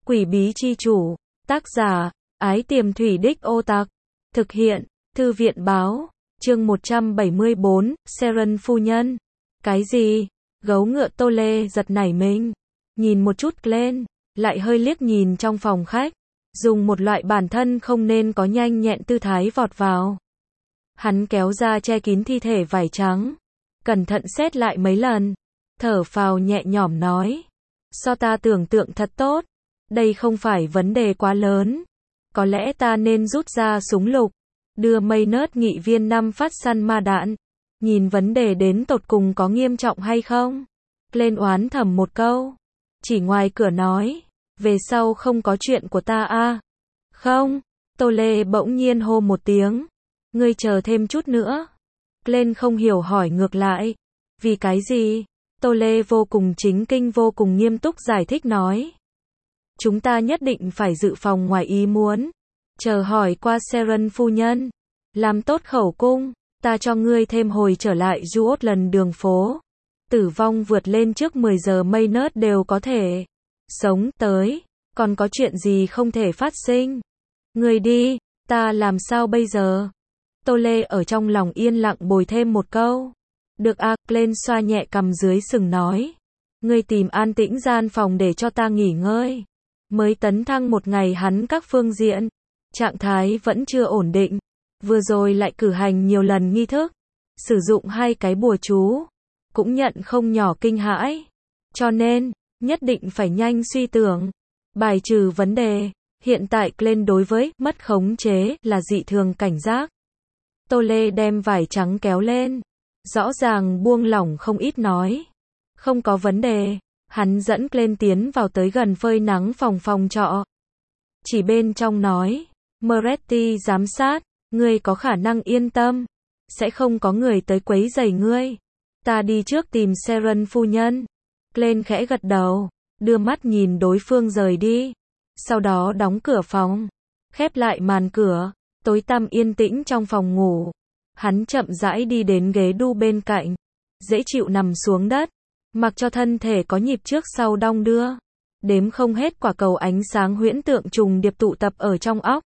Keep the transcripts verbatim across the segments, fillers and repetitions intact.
Quỷ bí chi chủ. Tác giả, Ái Tiềm Thủy Đích Ô Tạc. Thực hiện, Thư viện báo. Chương một trăm bảy mươi bốn, Seren phu nhân. Cái gì? Gấu ngựa Tô Lê giật nảy mình. Nhìn một chút lên, lại hơi liếc nhìn trong phòng khách. Dùng một loại bản thân không nên có nhanh nhẹn tư thái vọt vào. Hắn kéo ra che kín thi thể vải trắng. Cẩn thận xét lại mấy lần. Thở phào nhẹ nhõm nói. So ta tưởng tượng thật tốt. Đây không phải vấn đề quá lớn. Có lẽ ta nên rút ra súng lục. Đưa mây nớt nghị viên năm phát săn ma đạn. Nhìn vấn đề đến tột cùng có nghiêm trọng hay không. Lên oán thầm một câu. Chỉ ngoài cửa nói. Về sau không có chuyện của ta à. Không. Tô Lê bỗng nhiên hô một tiếng. Ngươi chờ thêm chút nữa. Lên không hiểu hỏi ngược lại. Vì cái gì? Tô Lê vô cùng chính kinh vô cùng nghiêm túc giải thích nói. Chúng ta nhất định phải dự phòng ngoài ý muốn. Chờ hỏi qua Seren phu nhân. Làm tốt khẩu cung. Ta cho ngươi thêm hồi trở lại Duốt lần đường phố. Tử vong vượt lên trước mười giờ mây nớt đều có thể. Sống tới. Còn có chuyện gì không thể phát sinh. Ngươi đi. Ta làm sao bây giờ? Tô Lê ở trong lòng yên lặng bồi thêm một câu. Được à, lên xoa nhẹ cằm dưới sừng nói. Ngươi tìm an tĩnh gian phòng để cho ta nghỉ ngơi. Mới tấn thăng một ngày hắn các phương diện. Trạng thái vẫn chưa ổn định. Vừa rồi lại cử hành nhiều lần nghi thức. Sử dụng hai cái bùa chú. Cũng nhận không nhỏ kinh hãi. Cho nên, nhất định phải nhanh suy tưởng. Bài trừ vấn đề. Hiện tại lên đối với mất khống chế là dị thường cảnh giác. Tô Lê đem vải trắng kéo lên. Rõ ràng buông lỏng không ít nói. Không có vấn đề. Hắn dẫn lên tiến vào tới gần phơi nắng phòng phòng trọ. Chỉ bên trong nói. Moretti giám sát. Ngươi có khả năng yên tâm. Sẽ không có người tới quấy rầy ngươi. Ta đi trước tìm Seren phu nhân. Lên khẽ gật đầu. Đưa mắt nhìn đối phương rời đi. Sau đó đóng cửa phòng. Khép lại màn cửa. Tối tăm yên tĩnh trong phòng ngủ. Hắn chậm rãi đi đến ghế đu bên cạnh. Dễ chịu nằm xuống đất. Mặc cho thân thể có nhịp trước sau đong đưa. Đếm không hết quả cầu ánh sáng huyễn tượng trùng điệp tụ tập ở trong óc.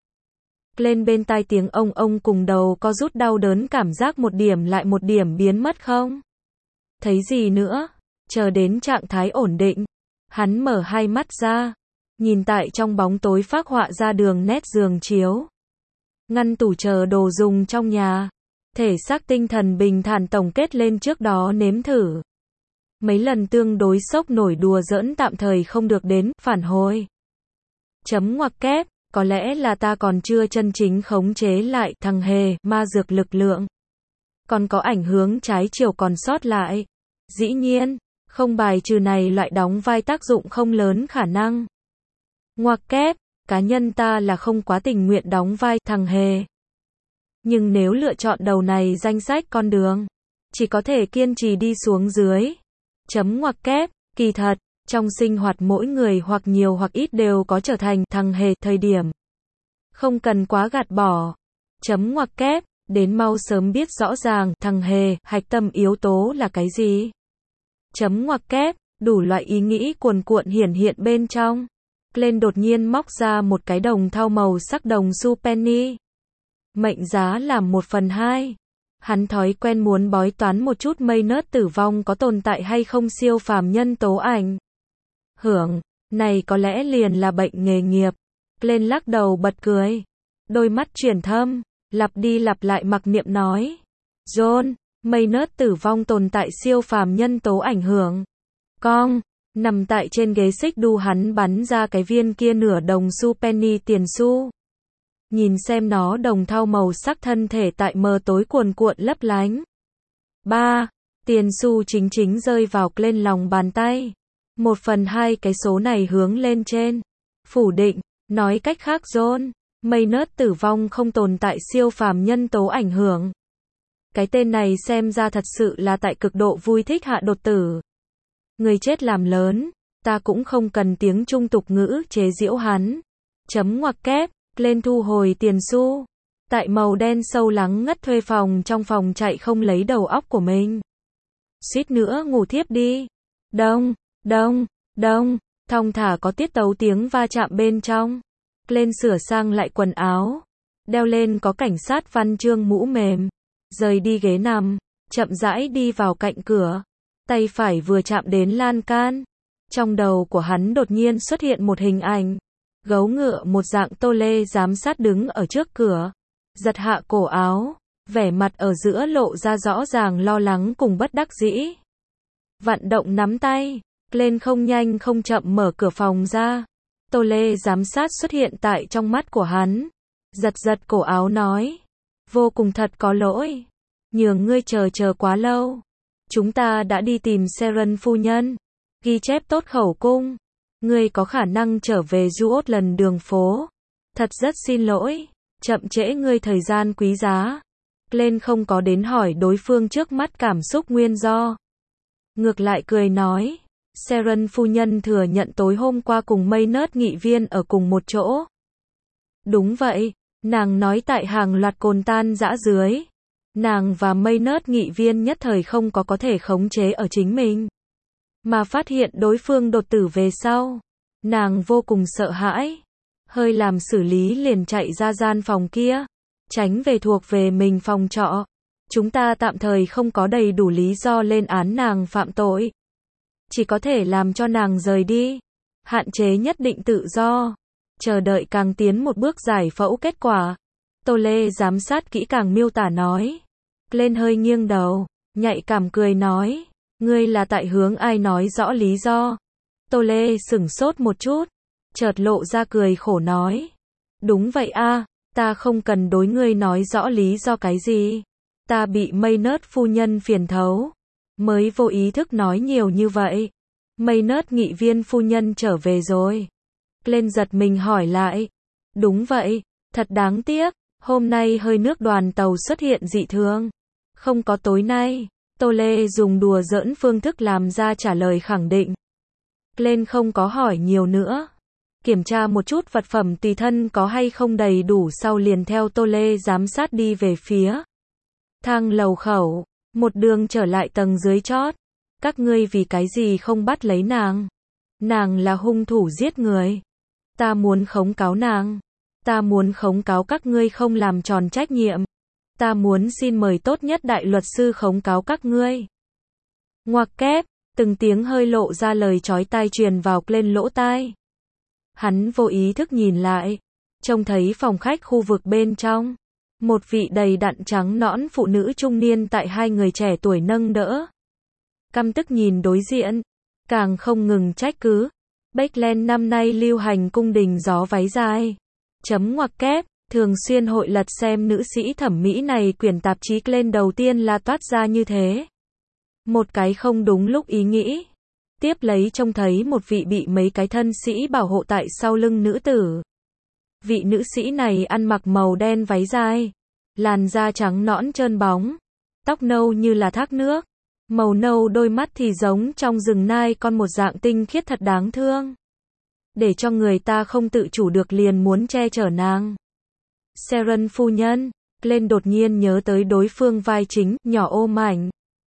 Lên bên tai tiếng ông ông cùng đầu co rút đau đớn cảm giác một điểm lại một điểm biến mất không. Thấy gì nữa? Chờ đến trạng thái ổn định. Hắn mở hai mắt ra. Nhìn tại trong bóng tối phác họa ra đường nét giường chiếu. Ngăn tủ chờ đồ dùng trong nhà. Thể xác tinh thần bình thản tổng kết lên trước đó nếm thử. Mấy lần tương đối sốc nổi đùa giỡn tạm thời không được đến, phản hồi. Chấm ngoặc kép, có lẽ là ta còn chưa chân chính khống chế lại thằng hề, ma dược lực lượng. Còn có ảnh hướng trái chiều còn sót lại. Dĩ nhiên, không bài trừ này loại đóng vai tác dụng không lớn khả năng. Ngoặc kép, cá nhân ta là không quá tình nguyện đóng vai thằng hề. Nhưng nếu lựa chọn đầu này danh sách con đường, chỉ có thể kiên trì đi xuống dưới. Chấm ngoặc kép, kỳ thật, trong sinh hoạt mỗi người hoặc nhiều hoặc ít đều có trở thành thằng hề thời điểm. Không cần quá gạt bỏ. Chấm ngoặc kép, đến mau sớm biết rõ ràng thằng hề, hạch tâm yếu tố là cái gì. Chấm ngoặc kép, đủ loại ý nghĩ cuồn cuộn hiển hiện bên trong. Lên đột nhiên móc ra một cái đồng thau màu sắc đồng xu penny. Mệnh giá làm một phần hai. Hắn thói quen muốn bói toán một chút mây nớt tử vong có tồn tại hay không siêu phàm nhân tố ảnh. Hưởng, này có lẽ liền là bệnh nghề nghiệp. Lên lắc đầu bật cười. Đôi mắt chuyển thâm, lặp đi lặp lại mặc niệm nói. John, mây nớt tử vong tồn tại siêu phàm nhân tố ảnh hưởng. Con, nằm tại trên ghế xích đu hắn bắn ra cái viên kia nửa đồng xu penny tiền xu. Nhìn xem nó đồng thau màu sắc thân thể tại mờ tối cuồn cuộn lấp lánh. Ba. Tiền xu chính chính rơi vào lên lòng bàn tay. Một phần hai cái số này hướng lên trên. Phủ định, nói cách khác John, mây nớt tử vong không tồn tại siêu phàm nhân tố ảnh hưởng. Cái tên này xem ra thật sự là tại cực độ vui thích hạ đột tử. Người chết làm lớn, ta cũng không cần tiếng trung tục ngữ chế giễu hắn. Chấm ngoặc kép. Lên thu hồi tiền xu. Tại màu đen sâu lắng ngất thuê phòng trong phòng chạy không lấy đầu óc của mình. Suýt nữa ngủ thiếp đi. Đông, đông, đông. thong thả có tiết tấu tiếng va chạm bên trong. Lên sửa sang lại quần áo, đeo lên có cảnh sát văn chương mũ mềm, rời đi ghế nằm, chậm rãi đi vào cạnh cửa, tay phải vừa chạm đến lan can. Trong đầu của hắn đột nhiên xuất hiện một hình ảnh, gấu ngựa một dạng Tô Lê giám sát đứng ở trước cửa, giật hạ cổ áo, vẻ mặt ở giữa lộ ra rõ ràng lo lắng cùng bất đắc dĩ. Vận động nắm tay, lên không nhanh không chậm mở cửa phòng ra. Tô Lê giám sát xuất hiện tại trong mắt của hắn, giật giật cổ áo nói, vô cùng thật có lỗi, nhường ngươi chờ chờ quá lâu. Chúng ta đã đi tìm Seren phu nhân, ghi chép tốt khẩu cung. Ngươi có khả năng trở về Duốt lần đường phố. Thật rất xin lỗi, chậm trễ ngươi thời gian quý giá. Lên không có đến hỏi đối phương trước mắt cảm xúc nguyên do. Ngược lại cười nói, Seren phu nhân thừa nhận tối hôm qua cùng Maynard nghị viên ở cùng một chỗ. Đúng vậy, nàng nói tại hàng loạt cồn tan rã dưới, nàng và Maynard nghị viên nhất thời không có có thể khống chế ở chính mình, mà phát hiện đối phương đột tử về sau. Nàng vô cùng sợ hãi, hơi làm xử lý liền chạy ra gian phòng kia, tránh về thuộc về mình phòng trọ. Chúng ta tạm thời không có đầy đủ lý do lên án nàng phạm tội, chỉ có thể làm cho nàng rời đi, hạn chế nhất định tự do, chờ đợi càng tiến một bước giải phẫu kết quả. Tô Lê giám sát kỹ càng miêu tả nói. Lên hơi nghiêng đầu, nhạy cảm cười nói, ngươi là tại hướng ai nói rõ lý do? Tô Lê sửng sốt một chút, chợt lộ ra cười khổ nói, đúng vậy a, ta không cần đối ngươi nói rõ lý do cái gì, ta bị Maynard phu nhân phiền thấu, mới vô ý thức nói nhiều như vậy. Maynard nghị viên phu nhân trở về rồi. Lên giật mình hỏi lại, đúng vậy, thật đáng tiếc, hôm nay hơi nước đoàn tàu xuất hiện dị thường, không có tối nay. Tô Lê dùng đùa giỡn phương thức làm ra trả lời khẳng định. Lên không có hỏi nhiều nữa, kiểm tra một chút vật phẩm tùy thân có hay không đầy đủ sau liền theo Tô Lê giám sát đi về phía thang lầu khẩu, một đường trở lại tầng dưới chót. Các ngươi vì cái gì không bắt lấy nàng? Nàng là hung thủ giết người. Ta muốn khống cáo nàng. Ta muốn khống cáo các ngươi không làm tròn trách nhiệm. Ta muốn xin mời tốt nhất đại luật sư khống cáo các ngươi. Ngoặc kép, từng tiếng hơi lộ ra lời chói tai truyền vào lên lỗ tai. Hắn vô ý thức nhìn lại, trông thấy phòng khách khu vực bên trong, một vị đầy đặn trắng nõn phụ nữ trung niên tại hai người trẻ tuổi nâng đỡ. Căm tức nhìn đối diện, càng không ngừng trách cứ. Backland năm nay lưu hành cung đình gió váy dài. Chấm ngoặc kép, thường xuyên hội lật xem nữ sĩ thẩm mỹ này quyển tạp chí lên đầu tiên là toát ra như thế. Một cái không đúng lúc ý nghĩ. Tiếp lấy trông thấy một vị bị mấy cái thân sĩ bảo hộ tại sau lưng nữ tử. Vị nữ sĩ này ăn mặc màu đen váy dài, làn da trắng nõn trơn bóng, tóc nâu như là thác nước, màu nâu đôi mắt thì giống trong rừng nai con một dạng tinh khiết thật đáng thương, để cho người ta không tự chủ được liền muốn che chở nàng. Seren phu nhân, lên đột nhiên nhớ tới đối phương vai chính, nhỏ ô mảnh.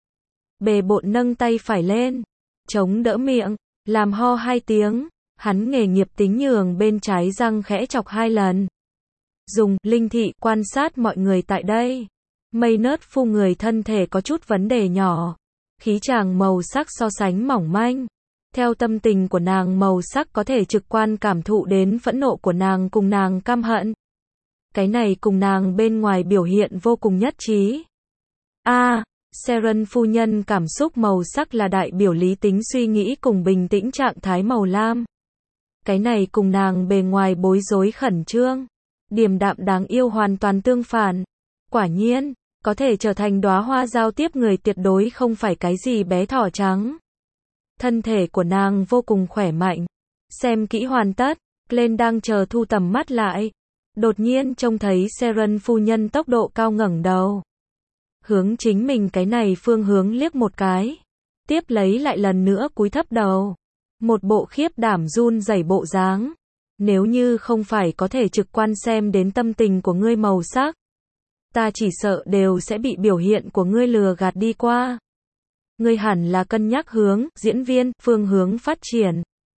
Bề bộn nâng tay phải lên, chống đỡ miệng, làm ho hai tiếng, hắn nghề nghiệp tính nhường bên trái răng khẽ chọc hai lần. Dùng linh thị quan sát mọi người tại đây. Maynard phu người thân thể có chút vấn đề nhỏ, khí chàng màu sắc so sánh mỏng manh. Theo tâm tình của nàng màu sắc có thể trực quan cảm thụ đến phẫn nộ của nàng cùng nàng căm hận. Cái này cùng nàng bên ngoài biểu hiện vô cùng nhất trí. A, à, Seren phu nhân cảm xúc màu sắc là đại biểu lý tính suy nghĩ cùng bình tĩnh trạng thái màu lam. Cái này cùng nàng bề ngoài bối rối khẩn trương, điềm đạm đáng yêu hoàn toàn tương phản. Quả nhiên, có thể trở thành đóa hoa giao tiếp người tuyệt đối không phải cái gì bé thỏ trắng. Thân thể của nàng vô cùng khỏe mạnh. Xem kỹ hoàn tất, lên đang chờ thu tầm mắt lại. Đột nhiên trông thấy Seren phu nhân tốc độ cao ngẩng đầu, hướng chính mình cái này phương hướng liếc một cái, tiếp lấy lại lần nữa cúi thấp đầu, một bộ khiếp đảm run rẩy bộ dáng. Nếu như không phải có thể trực quan xem đến tâm tình của ngươi màu sắc, ta chỉ sợ đều sẽ bị biểu hiện của ngươi lừa gạt đi qua. Ngươi hẳn là cân nhắc hướng diễn viên phương hướng phát triển.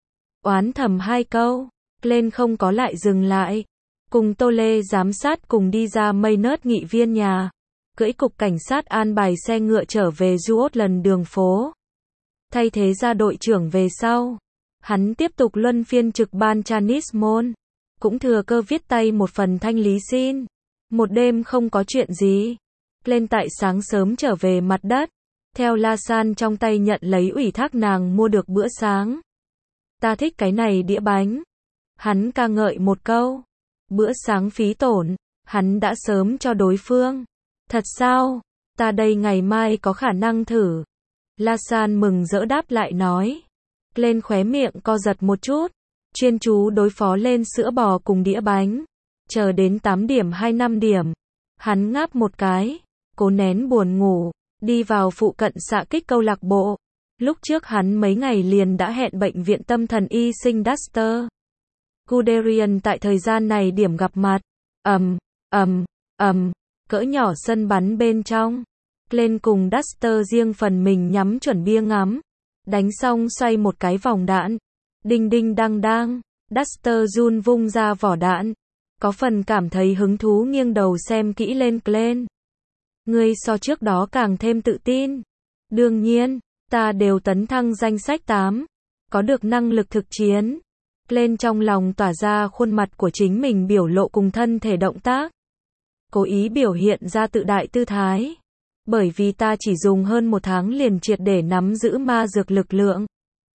oán thầm hai câu. Glenn không có lại dừng lại. Cùng Tô Lê giám sát cùng đi ra Maynard nghị viên nhà. Cưỡi cục cảnh sát an bài xe ngựa trở về Scotland đường phố. Thay thế ra đội trưởng về sau. Hắn tiếp tục luân phiên trực ban Chinese Mall. Cũng thừa cơ viết tay một phần thanh lý xin. Một đêm không có chuyện gì. Lên tại sáng sớm trở về mặt đất. Theo La San trong tay nhận lấy ủy thác nàng mua được bữa sáng. Ta thích cái này đĩa bánh. Hắn ca ngợi một câu. Bữa sáng phí tổn. Hắn đã sớm cho đối phương. Thật sao? Ta đây ngày mai có khả năng thử. La San mừng rỡ đáp lại nói. Lên khóe miệng co giật một chút. Chuyên chú đối phó lên sữa bò cùng đĩa bánh. Chờ đến tám điểm hay năm điểm. Hắn ngáp một cái. Cố nén buồn ngủ. Đi vào phụ cận xạ kích câu lạc bộ. Lúc trước hắn mấy ngày liền đã hẹn bệnh viện tâm thần y sinh Dexter Guderian tại thời gian này điểm gặp mặt. ầm, ầm, ầm, cỡ nhỏ sân bắn bên trong. Glenn cùng Dexter riêng phần mình nhắm chuẩn bia ngắm. Đánh xong xoay một cái vòng đạn. Đinh đinh đang đang. Dexter run vung ra vỏ đạn. Có phần cảm thấy hứng thú nghiêng đầu xem kỹ lên Glenn. Ngươi so trước đó càng thêm tự tin. Đương nhiên, ta đều tấn thăng danh sách tám. Có được năng lực thực chiến. Glenn trong lòng tỏa ra khuôn mặt của chính mình biểu lộ cùng thân thể động tác. Cố ý biểu hiện ra tự đại tư thái. Bởi vì ta chỉ dùng hơn một tháng liền triệt để nắm giữ ma dược lực lượng.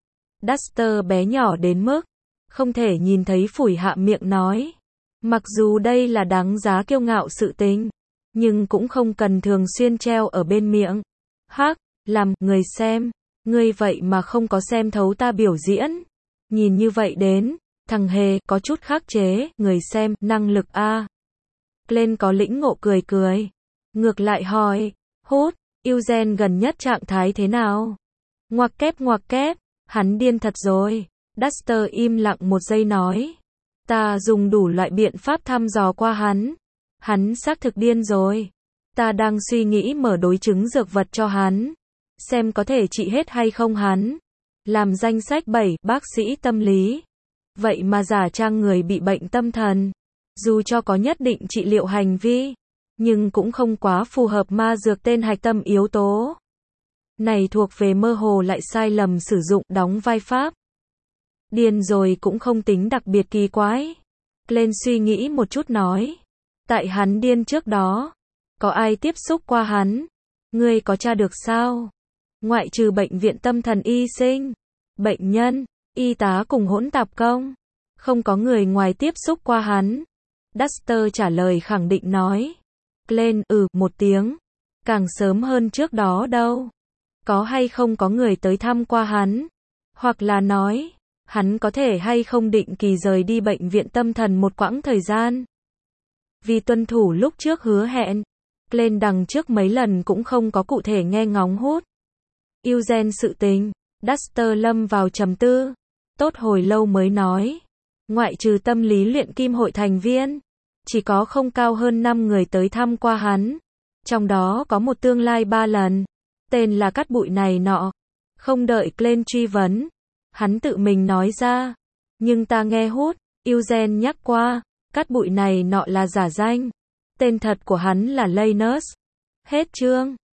Dexter bé nhỏ đến mức không thể nhìn thấy phủi hạ miệng nói. Mặc dù đây là đáng giá kiêu ngạo sự tình. Nhưng cũng không cần thường xuyên treo ở bên miệng. Hắc, làm người xem. Ngươi vậy mà không có xem thấu ta biểu diễn. Nhìn như vậy đến, thằng hề có chút khắc chế, người xem, năng lực a. Glenn có lĩnh ngộ cười cười. Ngược lại hỏi, hút, Eugene gần nhất trạng thái thế nào? Ngoặc kép ngoặc kép, hắn điên thật rồi. Dexter im lặng một giây nói. Ta dùng đủ loại biện pháp thăm dò qua hắn. Hắn xác thực điên rồi. Ta đang suy nghĩ mở đối chứng dược vật cho hắn. Xem có thể trị hết hay không hắn. Làm danh sách bảy bác sĩ tâm lý. Vậy mà giả trang người bị bệnh tâm thần. Dù cho có nhất định trị liệu hành vi. Nhưng cũng không quá phù hợp ma dược tên hạch tâm yếu tố. Này thuộc về mơ hồ lại sai lầm sử dụng đóng vai pháp. Điên rồi cũng không tính đặc biệt kỳ quái. Glenn suy nghĩ một chút nói. Tại hắn điên trước đó. Có ai tiếp xúc qua hắn? Ngươi có tra được sao? Ngoại trừ bệnh viện tâm thần y sinh. Bệnh nhân, y tá cùng hỗn tạp công. Không có người ngoài tiếp xúc qua hắn. Dexter trả lời khẳng định nói. Glenn ừ một tiếng. Càng sớm hơn trước đó đâu. Có hay không có người tới thăm qua hắn? Hoặc là nói, hắn có thể hay không định kỳ rời đi bệnh viện tâm thần một quãng thời gian? Vì tuân thủ lúc trước hứa hẹn, Glenn đằng trước mấy lần cũng không có cụ thể nghe ngóng hút. Eugene sự tình, Dexter lâm vào trầm tư. Tốt hồi lâu mới nói. Ngoại trừ tâm lý luyện kim hội thành viên, chỉ có không cao hơn năm người tới thăm qua hắn. Trong đó có một tương lai ba lần. Tên là cát bụi này nọ. Không đợi Glenn truy vấn. Hắn tự mình nói ra. Nhưng ta nghe hút, Eugene nhắc qua. Cát bụi này nọ là giả danh. Tên thật của hắn là Linus. Hết chương.